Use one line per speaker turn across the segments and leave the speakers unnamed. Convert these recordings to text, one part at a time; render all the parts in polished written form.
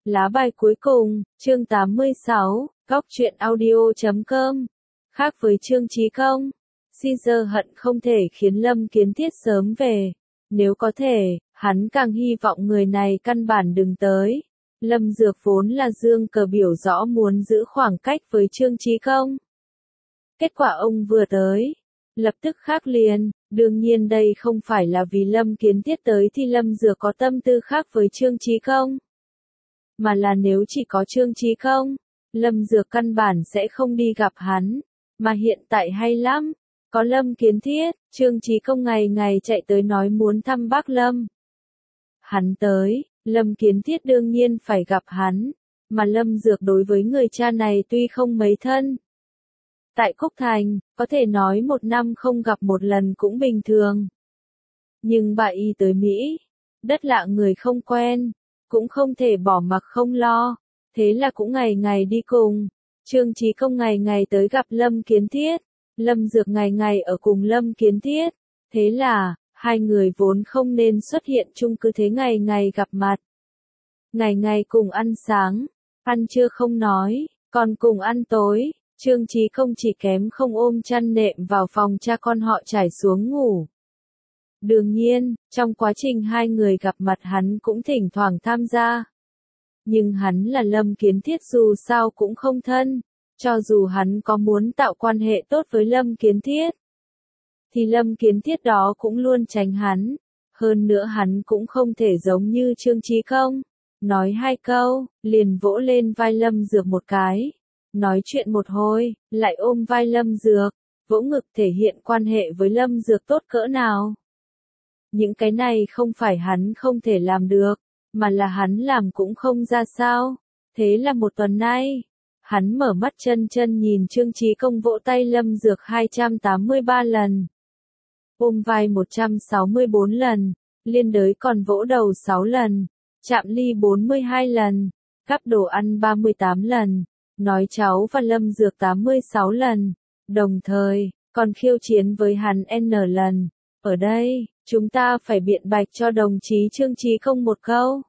Lá bài cuối cùng, chương 86, góc truyện audio.com. Khác với Trương Chí Công, Caesar hận không thể khiến Lâm Kiến Thiết sớm về. Nếu có thể, hắn càng hy vọng người này căn bản đừng tới. Lâm Dược vốn là dương cờ biểu rõ muốn giữ khoảng cách với Trương Chí Công. Kết quả ông vừa tới, lập tức khác liền. Đương nhiên đây không phải là vì Lâm Kiến Thiết tới thì Lâm Dược có tâm tư khác với Trương Chí Công. Mà là nếu chỉ có Trương Chí Công, Lâm Dược căn bản sẽ không đi gặp hắn. Mà hiện tại hay lắm, có Lâm Kiến Thiết, Trương Chí Công ngày ngày chạy tới nói muốn thăm bác Lâm. Hắn tới, Lâm Kiến Thiết đương nhiên phải gặp hắn, mà Lâm Dược đối với người cha này tuy không mấy thân. Tại Cúc Thành, có thể nói một năm không gặp một lần cũng bình thường. Nhưng bà y tới Mỹ, đất lạ người không quen, cũng không thể bỏ mặc không lo, thế là cũng ngày ngày đi cùng. Trương Chí Công ngày ngày tới gặp Lâm Kiến Thiết, Lâm Dược ngày ngày ở cùng Lâm Kiến Thiết, thế là, hai người vốn không nên xuất hiện chung cứ thế ngày ngày gặp mặt. Ngày ngày cùng ăn sáng, ăn trưa không nói, còn cùng ăn tối. Trương Chí Công chỉ kém không ôm chăn nệm vào phòng cha con họ trải xuống ngủ. Đương nhiên, trong quá trình hai người gặp mặt hắn cũng thỉnh thoảng tham gia. Nhưng hắn là Lâm Kiến Thiết dù sao cũng không thân, cho dù hắn có muốn tạo quan hệ tốt với Lâm Kiến Thiết, thì Lâm Kiến Thiết đó cũng luôn tránh hắn. Hơn nữa hắn cũng không thể giống như Trương Chí Công, nói hai câu, liền vỗ lên vai Lâm Dược một cái. Nói chuyện một hồi, lại ôm vai Lâm Dược, vỗ ngực thể hiện quan hệ với Lâm Dược tốt cỡ nào. Những cái này không phải hắn không thể làm được, mà là hắn làm cũng không ra sao. Thế là một tuần nay, hắn mở mắt chân chân nhìn Trương Chí Công vỗ tay Lâm Dược 283 lần. Ôm vai 164 lần, liên đới còn vỗ đầu 6 lần, chạm ly 42 lần, cắp đồ ăn 38 lần. Nói cháu và Lâm Dược 86 lần, đồng thời, còn khiêu chiến với hắn N lần. Ở đây, chúng ta phải biện bạch cho đồng chí Trương Chí Công một câu.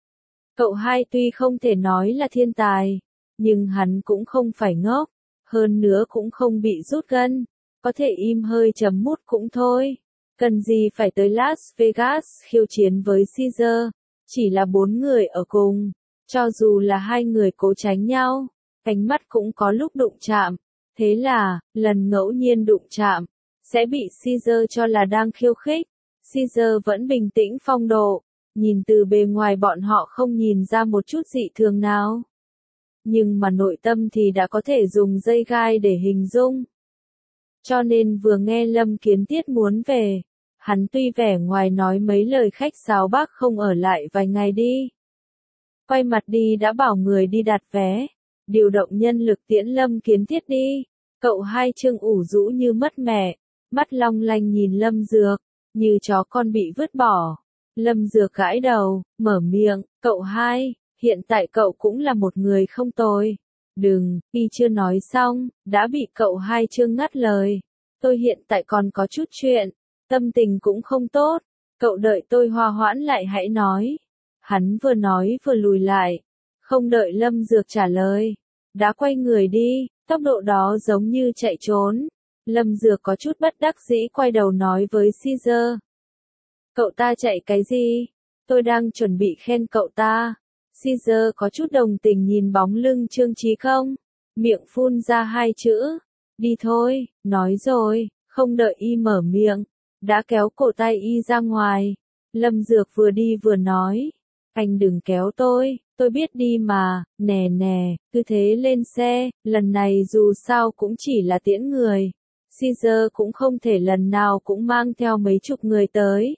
Cậu hai tuy không thể nói là thiên tài, nhưng hắn cũng không phải ngốc, hơn nữa cũng không bị rút gân, có thể im hơi chấm mút cũng thôi. Cần gì phải tới Las Vegas khiêu chiến với Caesar, chỉ là 4 người ở cùng, cho dù là hai người cố tránh nhau. Ánh mắt cũng có lúc đụng chạm, thế là, lần ngẫu nhiên đụng chạm, sẽ bị Caesar cho là đang khiêu khích. Caesar vẫn bình tĩnh phong độ, nhìn từ bề ngoài bọn họ không nhìn ra một chút dị thường nào. Nhưng mà nội tâm thì đã có thể dùng dây gai để hình dung. Cho nên vừa nghe Lâm Kiến Thiết muốn về, hắn tuy vẻ ngoài nói mấy lời khách sáo bác không ở lại vài ngày đi. Quay mặt đi đã bảo người đi đặt vé. Điều động nhân lực tiễn Lâm Kiến Thiết đi. Cậu hai Trương ủ rũ như mất mẹ, mắt long lanh nhìn Lâm Dược, như chó con bị vứt bỏ. Lâm Dược gãi đầu, mở miệng, cậu hai, hiện tại cậu cũng là một người không tồi. Đừng, y chưa nói xong, đã bị cậu hai Trương ngắt lời. Tôi hiện tại còn có chút chuyện, tâm tình cũng không tốt, cậu đợi tôi hòa hoãn lại hãy nói. Hắn vừa nói vừa lùi lại, không đợi Lâm Dược trả lời, đã quay người đi, tốc độ đó giống như chạy trốn. Lâm Dược có chút bất đắc dĩ quay đầu nói với Caesar. Cậu ta chạy cái gì? Tôi đang chuẩn bị khen cậu ta. Caesar có chút đồng tình nhìn bóng lưng Trương Chí Công, miệng phun ra hai chữ. Đi thôi, nói rồi, không đợi y mở miệng, đã kéo cổ tay y ra ngoài. Lâm Dược vừa đi vừa nói. Anh đừng kéo tôi biết đi mà, nè nè, cứ thế lên xe, lần này dù sao cũng chỉ là tiễn người. Caesar cũng không thể lần nào cũng mang theo mấy chục người tới.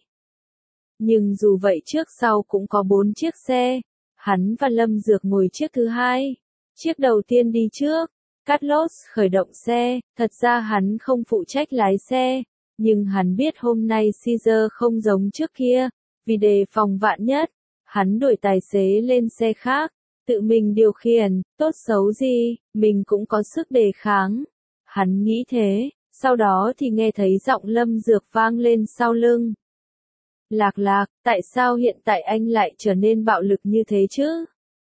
Nhưng dù vậy trước sau cũng có 4 chiếc xe, hắn và Lâm Dược ngồi chiếc thứ hai. Chiếc đầu tiên đi trước, Carlos khởi động xe, thật ra hắn không phụ trách lái xe, nhưng hắn biết hôm nay Caesar không giống trước kia, vì đề phòng vạn nhất. Hắn đuổi tài xế lên xe khác, tự mình điều khiển, tốt xấu gì, mình cũng có sức đề kháng. Hắn nghĩ thế, sau đó thì nghe thấy giọng Lâm Dược vang lên sau lưng. Lạc Lạc, tại sao hiện tại anh lại trở nên bạo lực như thế chứ?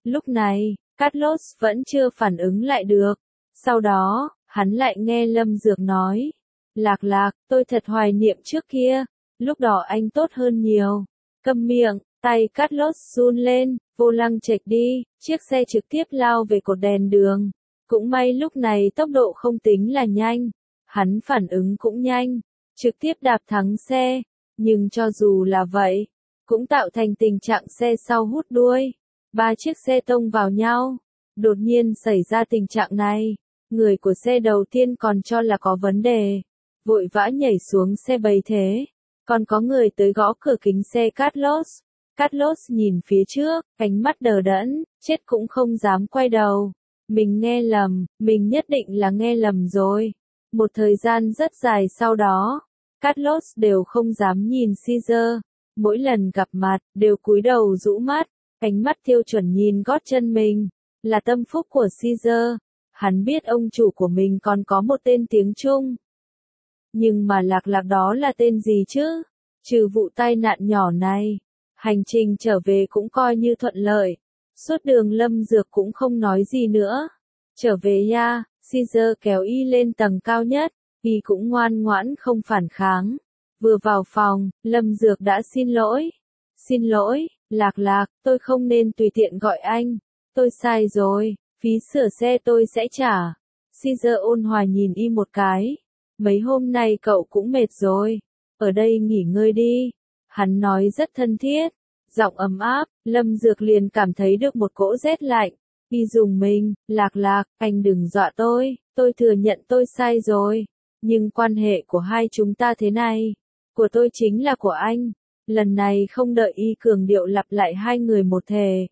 Lúc này, Carlos vẫn chưa phản ứng lại được. Sau đó, hắn lại nghe Lâm Dược nói. Lạc Lạc, tôi thật hoài niệm trước kia, lúc đó anh tốt hơn nhiều. Câm miệng, tay Carlos run lên, vô lăng chệch đi, chiếc xe trực tiếp lao về cột đèn đường. Cũng may lúc này tốc độ không tính là nhanh, hắn phản ứng cũng nhanh, trực tiếp đạp thắng xe. Nhưng cho dù là vậy, cũng tạo thành tình trạng xe sau hút đuôi. 3 chiếc xe tông vào nhau. Đột nhiên xảy ra tình trạng này, người của xe đầu tiên còn cho là có vấn đề, vội vã nhảy xuống xe bầy thế. Còn có người tới gõ cửa kính xe Carlos. Carlos nhìn phía trước, ánh mắt đờ đẫn, chết cũng không dám quay đầu. Mình nghe lầm, mình nhất định là nghe lầm rồi. Một thời gian rất dài sau đó, Carlos đều không dám nhìn Caesar. Mỗi lần gặp mặt, đều cúi đầu rũ mắt, ánh mắt tiêu chuẩn nhìn gót chân mình. Là tâm phúc của Caesar. Hắn biết ông chủ của mình còn có một tên tiếng Trung. Nhưng mà Lạc Lạc đó là tên gì chứ? Trừ vụ tai nạn nhỏ này, hành trình trở về cũng coi như thuận lợi. Suốt đường Lâm Dược cũng không nói gì nữa. Trở về ya, Caesar kéo y lên tầng cao nhất, y cũng ngoan ngoãn không phản kháng. Vừa vào phòng, Lâm Dược đã xin lỗi. Xin lỗi, Lạc Lạc, tôi không nên tùy tiện gọi anh. Tôi sai rồi, phí sửa xe tôi sẽ trả. Caesar ôn hòa nhìn y một cái. Mấy hôm nay cậu cũng mệt rồi. Ở đây nghỉ ngơi đi. Hắn nói rất thân thiết. Giọng ấm áp, Lâm Dược liền cảm thấy được một cỗ rét lạnh. Y dùng mình, Lạc Lạc, anh đừng dọa tôi thừa nhận tôi sai rồi. Nhưng quan hệ của hai chúng ta thế này. Của tôi chính là của anh. Lần này không đợi y cường điệu lặp lại hai người một thề.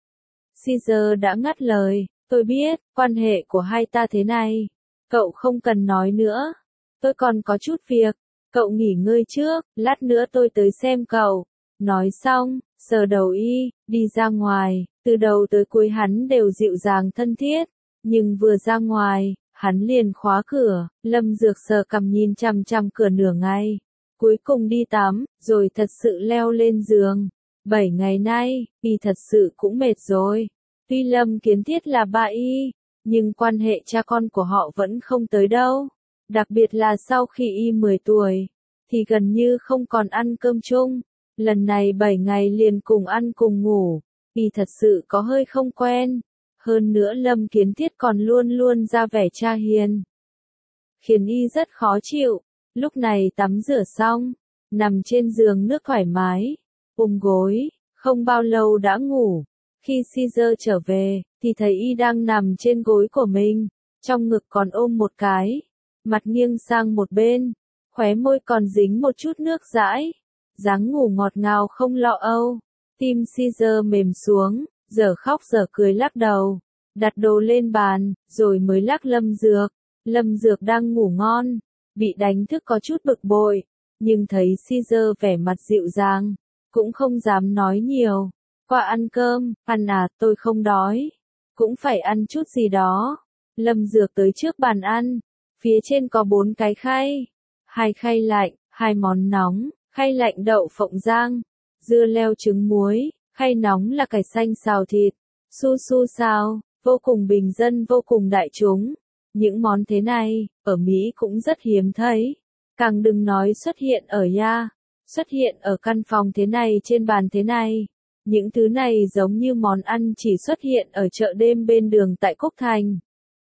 Caesar đã ngắt lời, tôi biết, quan hệ của hai ta thế này. Cậu không cần nói nữa. Tôi còn có chút việc. Cậu nghỉ ngơi trước, lát nữa tôi tới xem cậu. Nói xong, sờ đầu y, đi ra ngoài. Từ đầu tới cuối hắn đều dịu dàng thân thiết. Nhưng vừa ra ngoài, hắn liền khóa cửa. Lâm Dược sờ cằm nhìn chằm chằm cửa nửa ngày. Cuối cùng đi tắm, rồi thật sự leo lên giường. 7 ngày nay, y thật sự cũng mệt rồi. Tuy Lâm Kiến Thiết là ba y, nhưng quan hệ cha con của họ vẫn không tới đâu. Đặc biệt là sau khi y 10 tuổi, thì gần như không còn ăn cơm chung. Lần này 7 ngày liền cùng ăn cùng ngủ, y thật sự có hơi không quen. Hơn nữa Lâm Kiến Thiết còn luôn luôn ra vẻ cha hiền, khiến y rất khó chịu. Lúc này tắm rửa xong, nằm trên giường nước thoải mái, ôm gối, không bao lâu đã ngủ. Khi Caesar trở về, thì thấy y đang nằm trên gối của mình, trong ngực còn ôm một cái, mặt nghiêng sang một bên, khóe môi còn dính một chút nước dãi, dáng ngủ ngọt ngào không lo âu. Tim Caesar mềm xuống, giờ khóc giờ cười lắc đầu, đặt đồ lên bàn, rồi mới lắc Lâm Dược. Lâm Dược đang ngủ ngon, bị đánh thức có chút bực bội, nhưng thấy Caesar vẻ mặt dịu dàng, cũng không dám nói nhiều. Qua ăn cơm, ăn à, tôi không đói. Cũng phải ăn chút gì đó. Lâm Dược tới trước bàn ăn. Phía trên có 4 cái khay. 2 khay lạnh, 2 món nóng, khay lạnh đậu phộng rang, dưa leo trứng muối, khay nóng là cải xanh xào thịt, su su xào, vô cùng bình dân vô cùng đại chúng. Những món thế này, ở Mỹ cũng rất hiếm thấy. Càng đừng nói xuất hiện ở ya, xuất hiện ở căn phòng thế này trên bàn thế này. Những thứ này giống như món ăn chỉ xuất hiện ở chợ đêm bên đường tại Cúc Thành.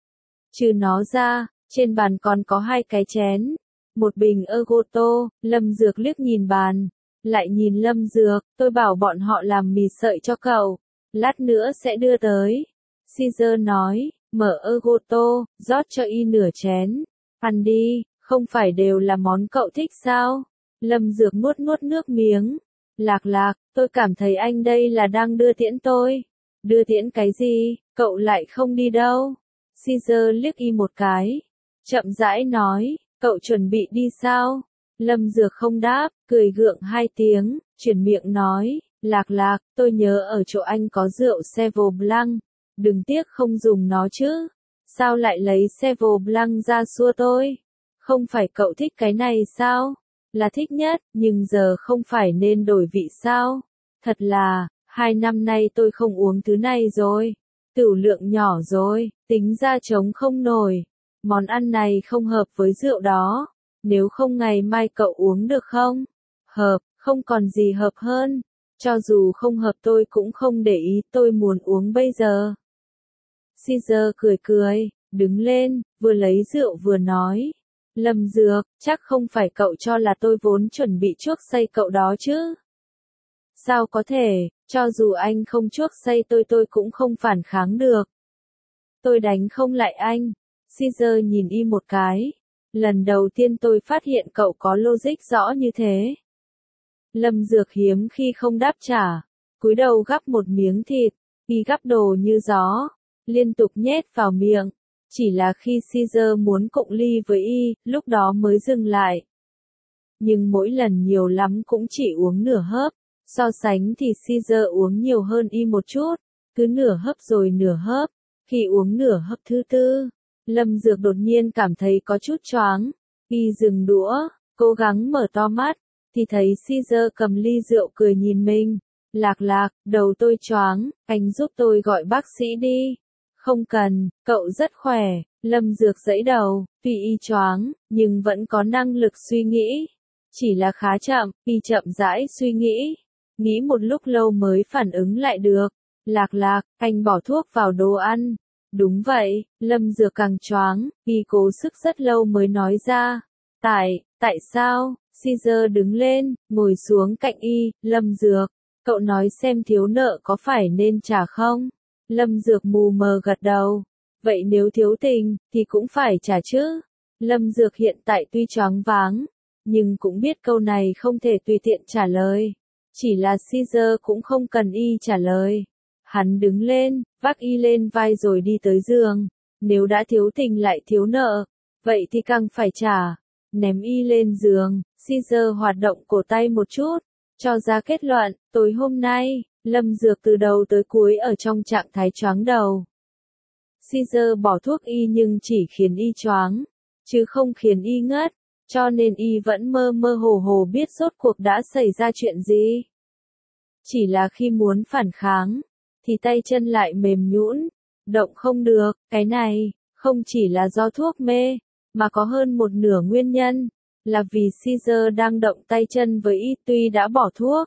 Trừ nó ra, trên bàn còn có 2 cái chén, một bình Ergoto. Lâm Dược liếc nhìn bàn, lại nhìn Lâm Dược, tôi bảo bọn họ làm mì sợi cho cậu, lát nữa sẽ đưa tới. Caesar nói, mở Ergoto, rót cho y nửa chén, ăn đi, không phải đều là món cậu thích sao? Lâm Dược nuốt nuốt nước miếng. Lạc Lạc, tôi cảm thấy anh đây là đang đưa tiễn tôi. Đưa tiễn cái gì, cậu lại không đi đâu. Caesar liếc y một cái, chậm rãi nói, cậu chuẩn bị đi sao? Lâm Dược không đáp, cười gượng 2 tiếng, chuyển miệng nói, Lạc Lạc, tôi nhớ ở chỗ anh có rượu Cheval Blanc, đừng tiếc không dùng nó chứ. Sao lại lấy Cheval Blanc ra xua tôi? Không phải cậu thích cái này sao? Là thích nhất, nhưng giờ không phải nên đổi vị sao? Thật là, 2 năm nay tôi không uống thứ này rồi. Tửu lượng nhỏ rồi, tính ra chống không nổi. Món ăn này không hợp với rượu đó. Nếu không ngày mai cậu uống được không? Hợp, không còn gì hợp hơn. Cho dù không hợp tôi cũng không để ý, tôi muốn uống bây giờ. Caesar cười cười, đứng lên, vừa lấy rượu vừa nói. Lâm Dược, chắc không phải cậu cho là tôi vốn chuẩn bị chuốc say cậu đó chứ? Sao có thể, cho dù anh không chuốc say tôi cũng không phản kháng được. Tôi đánh không lại anh. Caesar nhìn y một cái. Lần đầu tiên tôi phát hiện cậu có logic rõ như thế. Lâm Dược hiếm khi không đáp trả. Cúi đầu gắp một miếng thịt, y gắp đồ như gió, liên tục nhét vào miệng. Chỉ là khi Caesar muốn cộng ly với y, lúc đó mới dừng lại. Nhưng mỗi lần nhiều lắm cũng chỉ uống nửa hớp. So sánh thì Caesar uống nhiều hơn y một chút, cứ nửa hớp rồi nửa hớp. Khi uống nửa hớp thứ tư, Lâm Dược đột nhiên cảm thấy có chút choáng. Y dừng đũa, cố gắng mở to mắt, thì thấy Caesar cầm ly rượu cười nhìn mình. Lạc lạc, đầu tôi choáng, anh giúp tôi gọi bác sĩ đi. Không cần, cậu rất khỏe. Lâm Dược giãy đầu, tuy y choáng, nhưng vẫn có năng lực suy nghĩ. Chỉ là khá chậm, y chậm rãi suy nghĩ. Nghĩ một lúc lâu mới phản ứng lại được. Lạc lạc, anh bỏ thuốc vào đồ ăn. Đúng vậy, Lâm Dược càng choáng, y cố sức rất lâu mới nói ra. Tại sao? Caesar đứng lên, ngồi xuống cạnh y. Lâm Dược, cậu nói xem thiếu nợ có phải nên trả không? Lâm Dược mù mờ gật đầu. Vậy nếu thiếu tình, thì cũng phải trả chứ. Lâm Dược hiện tại tuy choáng váng, nhưng cũng biết câu này không thể tùy tiện trả lời. Chỉ là Caesar cũng không cần y trả lời. Hắn đứng lên, vác y lên vai rồi đi tới giường. Nếu đã thiếu tình lại thiếu nợ, vậy thì càng phải trả. Ném y lên giường, Caesar hoạt động cổ tay một chút, cho ra kết luận, tối hôm nay, Lâm Dược từ đầu tới cuối ở trong trạng thái choáng đầu. Caesar bỏ thuốc y nhưng chỉ khiến y choáng, chứ không khiến y ngất, cho nên y vẫn mơ mơ hồ hồ biết rốt cuộc đã xảy ra chuyện gì. Chỉ là khi muốn phản kháng, thì tay chân lại mềm nhũn, động không được. Cái này, không chỉ là do thuốc mê, mà có hơn một nửa nguyên nhân, là vì Caesar đang động tay chân với y tuy đã bỏ thuốc.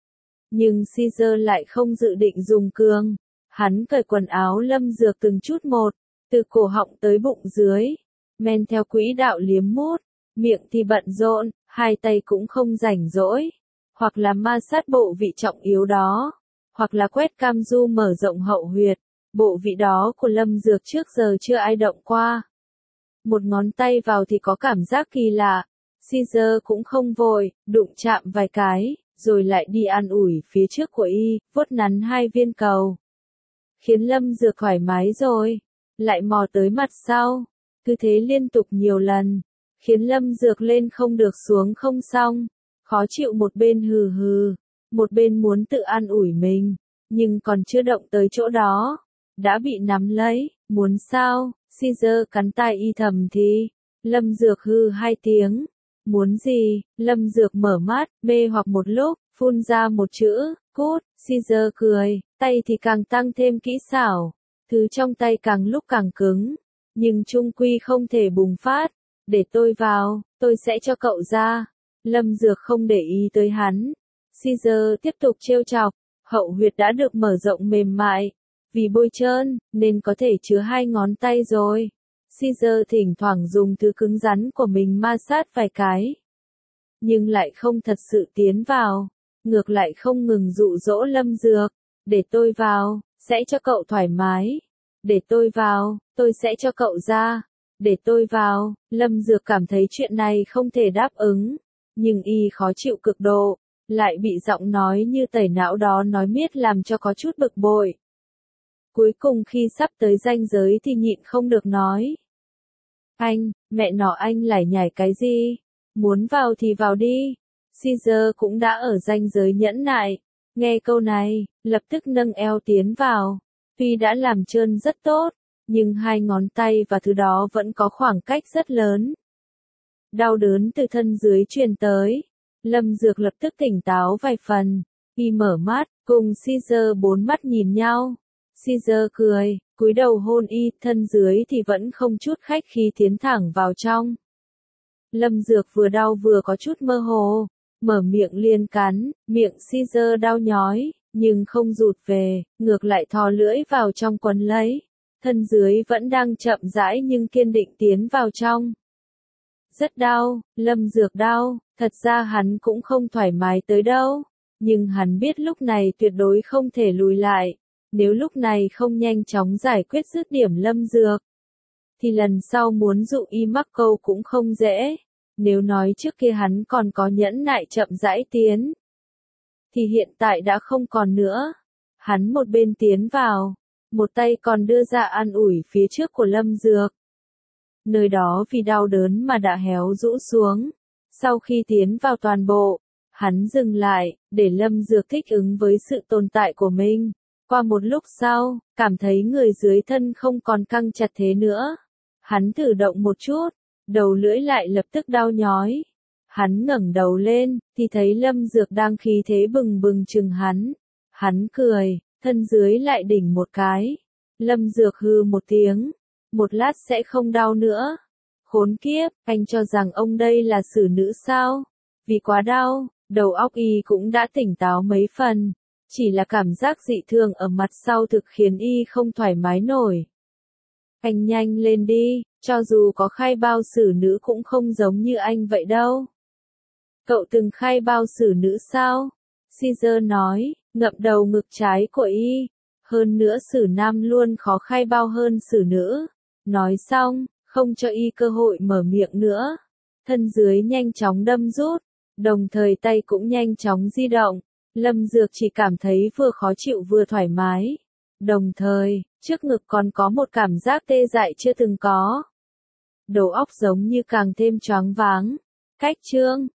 Nhưng Caesar lại không dự định dùng cường. Hắn cởi quần áo Lâm Dược từng chút một, từ cổ họng tới bụng dưới, men theo quỹ đạo liếm mút, miệng thì bận rộn, hai tay cũng không rảnh rỗi. Hoặc là ma sát bộ vị trọng yếu đó, hoặc là quét cam du mở rộng hậu huyệt. Bộ vị đó của Lâm Dược trước giờ chưa ai động qua. Một ngón tay vào thì có cảm giác kỳ lạ. Caesar cũng không vội, đụng chạm vài cái, rồi lại đi an ủi phía trước của y, vuốt nắn hai viên cầu. Khiến Lâm Dược thoải mái rồi. Lại mò tới mặt sau. Cứ thế liên tục nhiều lần. Khiến Lâm Dược lên không được xuống không xong. Khó chịu một bên hừ hừ. Một bên muốn tự an ủi mình. Nhưng còn chưa động tới chỗ đó. Đã bị nắm lấy. Muốn sao? Caesar cắn tai y thầm thì. Lâm Dược hừ hai tiếng. Muốn gì? Lâm Dược mở mắt, mê hoặc một lúc, phun ra một chữ, cút. Caesar cười, tay thì càng tăng thêm kỹ xảo. Thứ trong tay càng lúc càng cứng. Nhưng chung quy không thể bùng phát. Để tôi vào, tôi sẽ cho cậu ra. Lâm Dược không để ý tới hắn. Caesar tiếp tục trêu chọc. Hậu huyệt đã được mở rộng mềm mại. Vì bôi trơn, nên có thể chứa hai ngón tay rồi. Caesar thỉnh thoảng dùng thứ cứng rắn của mình ma sát vài cái. Nhưng lại không thật sự tiến vào. Ngược lại không ngừng dụ dỗ Lâm Dược. Để tôi vào, sẽ cho cậu thoải mái. Để tôi vào, tôi sẽ cho cậu ra. Để tôi vào. Lâm Dược cảm thấy chuyện này không thể đáp ứng. Nhưng y khó chịu cực độ. Lại bị giọng nói như tẩy não đó nói miết làm cho có chút bực bội. Cuối cùng khi sắp tới ranh giới thì nhịn không được nói. Anh, mẹ nó anh lải nhải cái gì? Muốn vào thì vào đi. Caesar cũng đã ở ranh giới nhẫn nại. Nghe câu này, lập tức nâng eo tiến vào. Tuy đã làm trơn rất tốt, nhưng hai ngón tay và thứ đó vẫn có khoảng cách rất lớn. Đau đớn từ thân dưới truyền tới. Lâm Dược lập tức tỉnh táo vài phần. Y mở mắt, cùng Caesar bốn mắt nhìn nhau. Caesar cười, cúi đầu hôn Y, thân dưới thì vẫn không chút khách khí tiến thẳng vào trong. Lâm Dược vừa đau vừa có chút mơ hồ, mở miệng liền cắn, miệng Caesar đau nhói, nhưng không rụt về, ngược lại thò lưỡi vào trong quấn lấy. Thân dưới vẫn đang chậm rãi nhưng kiên định tiến vào trong. Rất đau, Lâm Dược đau, thật ra hắn cũng không thoải mái tới đâu, nhưng hắn biết lúc này tuyệt đối không thể lùi lại. Nếu lúc này không nhanh chóng giải quyết dứt điểm Lâm Dược, thì lần sau muốn dụ Y mắc câu cũng không dễ. Nếu nói trước kia hắn còn có nhẫn nại chậm rãi tiến, thì hiện tại đã không còn nữa. Hắn một bên tiến vào, một tay còn đưa ra an ủi phía trước của Lâm Dược. Nơi đó vì đau đớn mà đã héo rũ xuống. Sau khi tiến vào toàn bộ, hắn dừng lại, để Lâm Dược thích ứng với sự tồn tại của mình. Qua một lúc sau, cảm thấy người dưới thân không còn căng chặt thế nữa. Hắn thử động một chút, đầu lưỡi lại lập tức đau nhói. Hắn ngẩng đầu lên, thì thấy Lâm Dược đang khí thế bừng bừng chừng hắn. Hắn cười, thân dưới lại đỉnh một cái. Lâm Dược hừ một tiếng, một lát sẽ không đau nữa. Khốn kiếp, anh cho rằng ông đây là xử nữ sao? Vì quá đau, đầu óc Y cũng đã tỉnh táo mấy phần. Chỉ là cảm giác dị thường ở mặt sau thực khiến Y không thoải mái nổi. Anh nhanh lên đi, cho dù có khai bao xử nữ cũng không giống như anh vậy đâu. Cậu từng khai bao xử nữ sao? Caesar nói, ngậm đầu ngực trái của Y. Hơn nữa xử nam luôn khó khai bao hơn xử nữ. Nói xong, không cho Y cơ hội mở miệng nữa. Thân dưới nhanh chóng đâm rút, đồng thời tay cũng nhanh chóng di động. Lâm Dược chỉ cảm thấy vừa khó chịu vừa thoải mái. Đồng thời, trước ngực còn có một cảm giác tê dại chưa từng có. Đầu óc giống như càng thêm choáng váng. Cách chương